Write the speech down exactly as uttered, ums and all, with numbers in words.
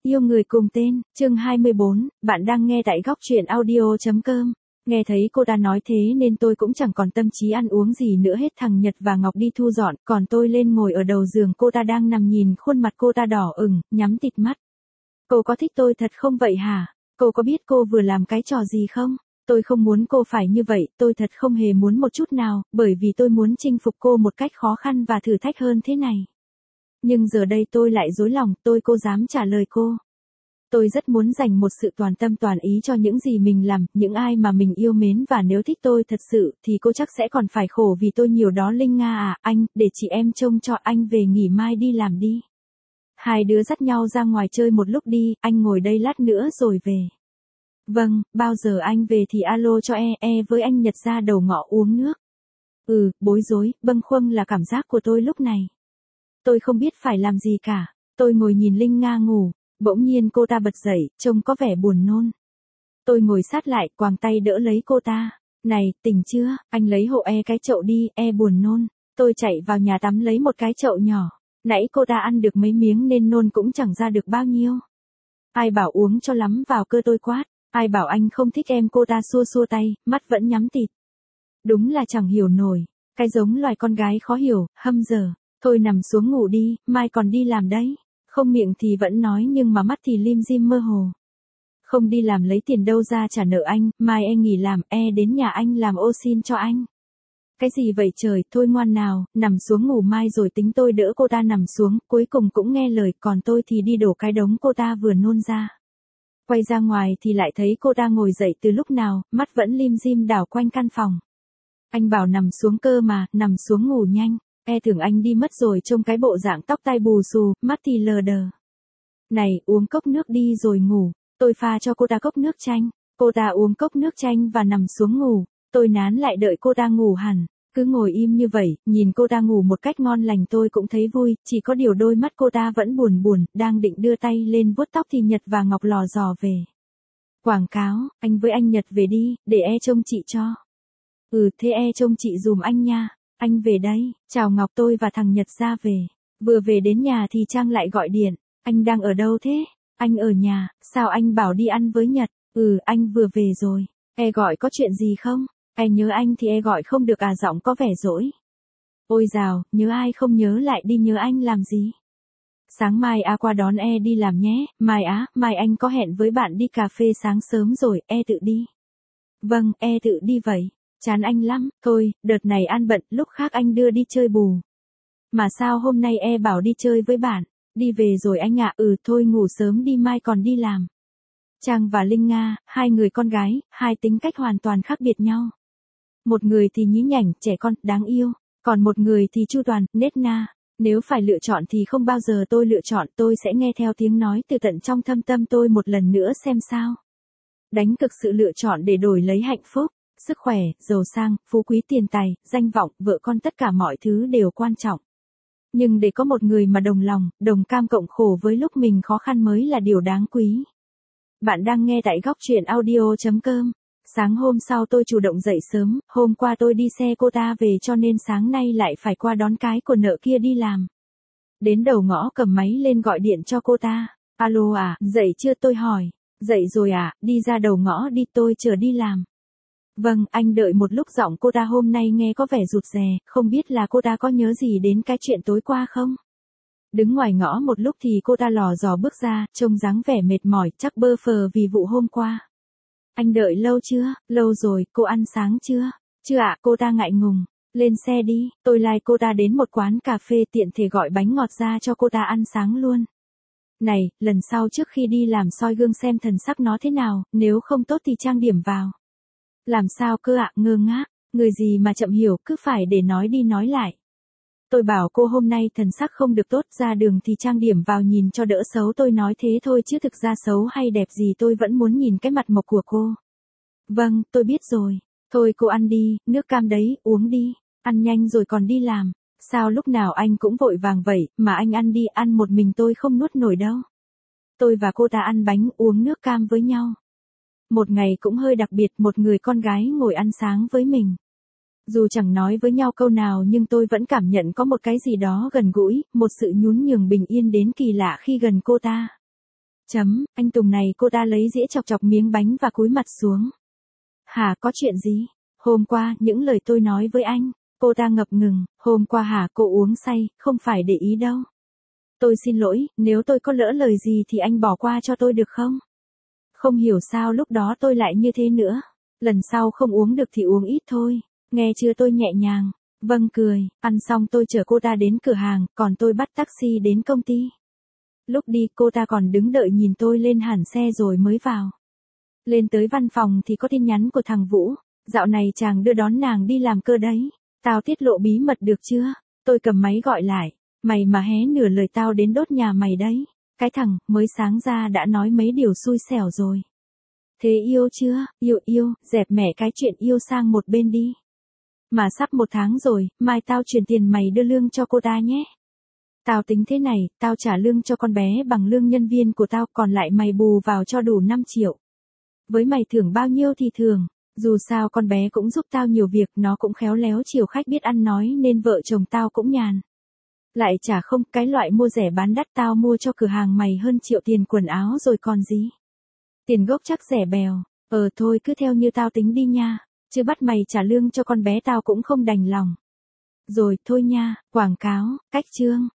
Yêu người cùng tên, chương hai mươi bốn, bạn đang nghe tại góc truyện audio.com. Nghe thấy cô ta nói thế nên tôi cũng chẳng còn tâm trí ăn uống gì nữa hết. Thằng Nhật và Ngọc đi thu dọn, còn tôi lên ngồi ở đầu giường. Cô ta đang nằm nhìn khuôn mặt cô ta đỏ ửng, nhắm tịt mắt. Cô có thích tôi thật không vậy hả? Cô có biết cô vừa làm cái trò gì không? Tôi không muốn cô phải như vậy, tôi thật không hề muốn một chút nào, bởi vì tôi muốn chinh phục cô một cách khó khăn và thử thách hơn thế này. Nhưng giờ đây tôi lại dối lòng, tôi cô dám trả lời cô. Tôi rất muốn dành một sự toàn tâm toàn ý cho những gì mình làm, những ai mà mình yêu mến, và nếu thích tôi thật sự, thì cô chắc sẽ còn phải khổ vì tôi nhiều đó. Linh Nga à, anh, để chị em trông cho anh về nghỉ, mai đi làm đi. Hai đứa dắt nhau ra ngoài chơi một lúc đi, anh ngồi đây lát nữa rồi về. Vâng, bao giờ anh về thì alo cho e, e với anh Nhật ra đầu ngõ uống nước. Ừ, bối rối, bâng khuâng là cảm giác của tôi lúc này. Tôi không biết phải làm gì cả. Tôi ngồi nhìn Linh Nga ngủ, bỗng nhiên cô ta bật dậy, trông có vẻ buồn nôn. Tôi ngồi sát lại, quàng tay đỡ lấy cô ta. Này, tỉnh chưa, anh lấy hộ e cái chậu đi, e buồn nôn. Tôi chạy vào nhà tắm lấy một cái chậu nhỏ. Nãy cô ta ăn được mấy miếng nên nôn cũng chẳng ra được bao nhiêu. Ai bảo uống cho lắm vào cơ, tôi quát. Ai bảo anh không thích em? Cô ta xua xua tay, mắt vẫn nhắm tịt. Đúng là chẳng hiểu nổi. Cái giống loài con gái khó hiểu, hâm dở. Thôi nằm xuống ngủ đi, mai còn đi làm đấy. Không miệng thì vẫn nói nhưng mà mắt thì lim dim mơ hồ. Không đi làm lấy tiền đâu ra trả nợ anh, mai e nghỉ làm, e đến nhà anh làm ô xin cho anh. Cái gì vậy trời, thôi ngoan nào, nằm xuống ngủ mai rồi tính. Tôi đỡ cô ta nằm xuống, cuối cùng cũng nghe lời, còn tôi thì đi đổ cái đống cô ta vừa nôn ra. Quay ra ngoài thì lại thấy cô ta ngồi dậy từ lúc nào, mắt vẫn lim dim đảo quanh căn phòng. Anh bảo nằm xuống cơ mà, nằm xuống ngủ nhanh. E tưởng anh đi mất rồi, trông cái bộ dạng tóc tai bù xù, mắt thì lờ đờ. Này, uống cốc nước đi rồi ngủ. Tôi pha cho cô ta cốc nước chanh. Cô ta uống cốc nước chanh và nằm xuống ngủ. Tôi nán lại đợi cô ta ngủ hẳn. Cứ ngồi im như vậy, nhìn cô ta ngủ một cách ngon lành tôi cũng thấy vui, chỉ có điều đôi mắt cô ta vẫn buồn buồn, đang định đưa tay lên vuốt tóc thì Nhật và Ngọc lò dò về. Quảng cáo, anh với anh Nhật về đi, để e trông chị cho. Ừ, thế e trông chị dùm anh nha. Anh về đây, chào Ngọc. Tôi và thằng Nhật ra về. Vừa về đến nhà thì Trang lại gọi điện. Anh đang ở đâu thế? Anh ở nhà, sao anh bảo đi ăn với Nhật? Ừ, anh vừa về rồi. E gọi có chuyện gì không? E nhớ anh thì e gọi không được à? Giọng có vẻ dỗi. Ôi dào, nhớ ai không nhớ lại đi, nhớ anh làm gì? Sáng mai a qua đón e đi làm nhé. Mai á, mai anh có hẹn với bạn đi cà phê sáng sớm rồi, e tự đi. Vâng, e tự đi vậy. Chán anh lắm, thôi, đợt này An bận, lúc khác anh đưa đi chơi bù. Mà sao hôm nay e bảo đi chơi với bạn? Đi về rồi anh ạ. Ừ, thôi ngủ sớm đi, mai còn đi làm. Trang và Linh Nga, hai người con gái, hai tính cách hoàn toàn khác biệt nhau. Một người thì nhí nhảnh, trẻ con, đáng yêu, còn một người thì chu toàn, nết na. Nếu phải lựa chọn thì không bao giờ tôi lựa chọn, tôi sẽ nghe theo tiếng nói từ tận trong thâm tâm tôi một lần nữa xem sao. Đánh cực sự lựa chọn để đổi lấy hạnh phúc. Sức khỏe, giàu sang, phú quý, tiền tài, danh vọng, vợ con, tất cả mọi thứ đều quan trọng. Nhưng để có một người mà đồng lòng, đồng cam cộng khổ với lúc mình khó khăn mới là điều đáng quý. Bạn đang nghe tại góc truyện audio.com. Sáng hôm sau tôi chủ động dậy sớm, hôm qua tôi đi xe cô ta về cho nên sáng nay lại phải qua đón cái của nợ kia đi làm. Đến đầu ngõ cầm máy lên gọi điện cho cô ta. Alo à, dậy chưa? Tôi hỏi. Dậy rồi à, đi ra đầu ngõ đi, tôi chờ đi làm. Vâng, anh đợi một lúc. Giọng cô ta hôm nay nghe có vẻ rụt rè, không biết là cô ta có nhớ gì đến cái chuyện tối qua không? Đứng ngoài ngõ một lúc thì cô ta lò dò bước ra, trông dáng vẻ mệt mỏi, chắc bơ phờ vì vụ hôm qua. Anh đợi lâu chưa? Lâu rồi. Cô ăn sáng chưa? Chưa ạ. Cô ta ngại ngùng. Lên xe đi, tôi lai cô ta đến một quán cà phê, tiện thể gọi bánh ngọt ra cho cô ta ăn sáng luôn. Này, lần sau trước khi đi làm soi gương xem thần sắc nó thế nào, nếu không tốt thì trang điểm vào. Làm sao cơ ạ? Ngơ ngác, người gì mà chậm hiểu, cứ phải để nói đi nói lại. Tôi bảo cô hôm nay thần sắc không được tốt, ra đường thì trang điểm vào nhìn cho đỡ xấu. Tôi nói thế thôi chứ thực ra xấu hay đẹp gì tôi vẫn muốn nhìn cái mặt mộc của cô. Vâng, tôi biết rồi. Thôi cô ăn đi, nước cam đấy, uống đi. Ăn nhanh rồi còn đi làm. Sao lúc nào anh cũng vội vàng vậy, mà anh ăn đi, ăn một mình tôi không nuốt nổi đâu. Tôi và cô ta ăn bánh, uống nước cam với nhau. Một ngày cũng hơi đặc biệt, một người con gái ngồi ăn sáng với mình. Dù chẳng nói với nhau câu nào nhưng tôi vẫn cảm nhận có một cái gì đó gần gũi, một sự nhún nhường bình yên đến kỳ lạ khi gần cô ta. Chấm, anh Tùng này, cô ta lấy dĩa chọc chọc miếng bánh và cúi mặt xuống. Hả, có chuyện gì? Hôm qua, những lời tôi nói với anh. Cô ta ngập ngừng, hôm qua hả, cô uống say, không phải để ý đâu. Tôi xin lỗi, nếu tôi có lỡ lời gì thì anh bỏ qua cho tôi được không? Không hiểu sao lúc đó tôi lại như thế nữa. Lần sau không uống được thì uống ít thôi. Nghe chưa, tôi nhẹ nhàng. Vâng cười, ăn xong tôi chở cô ta đến cửa hàng, còn tôi bắt taxi đến công ty. Lúc đi cô ta còn đứng đợi nhìn tôi lên hẳn xe rồi mới vào. Lên tới văn phòng thì có tin nhắn của thằng Vũ. Dạo này chàng đưa đón nàng đi làm cơ đấy. Tao tiết lộ bí mật được chưa? Tôi cầm máy gọi lại. Mày mà hé nửa lời tao đến đốt nhà mày đấy. Cái thằng, mới sáng ra đã nói mấy điều xui xẻo rồi. Thế yêu chưa? Yêu yêu, dẹp mẹ cái chuyện yêu sang một bên đi. Mà sắp một tháng rồi, mai tao chuyển tiền mày đưa lương cho cô ta nhé. Tao tính thế này, tao trả lương cho con bé bằng lương nhân viên của tao, còn lại mày bù vào cho đủ năm triệu. Với mày thưởng bao nhiêu thì thưởng, dù sao con bé cũng giúp tao nhiều việc, nó cũng khéo léo chiều khách biết ăn nói nên vợ chồng tao cũng nhàn. Lại chả không, cái loại mua rẻ bán đắt tao mua cho cửa hàng mày hơn triệu tiền quần áo rồi còn gì. Tiền gốc chắc rẻ bèo, ờ thôi cứ theo như tao tính đi nha, chứ bắt mày trả lương cho con bé tao cũng không đành lòng. Rồi thôi nha, quảng cáo, cách chương.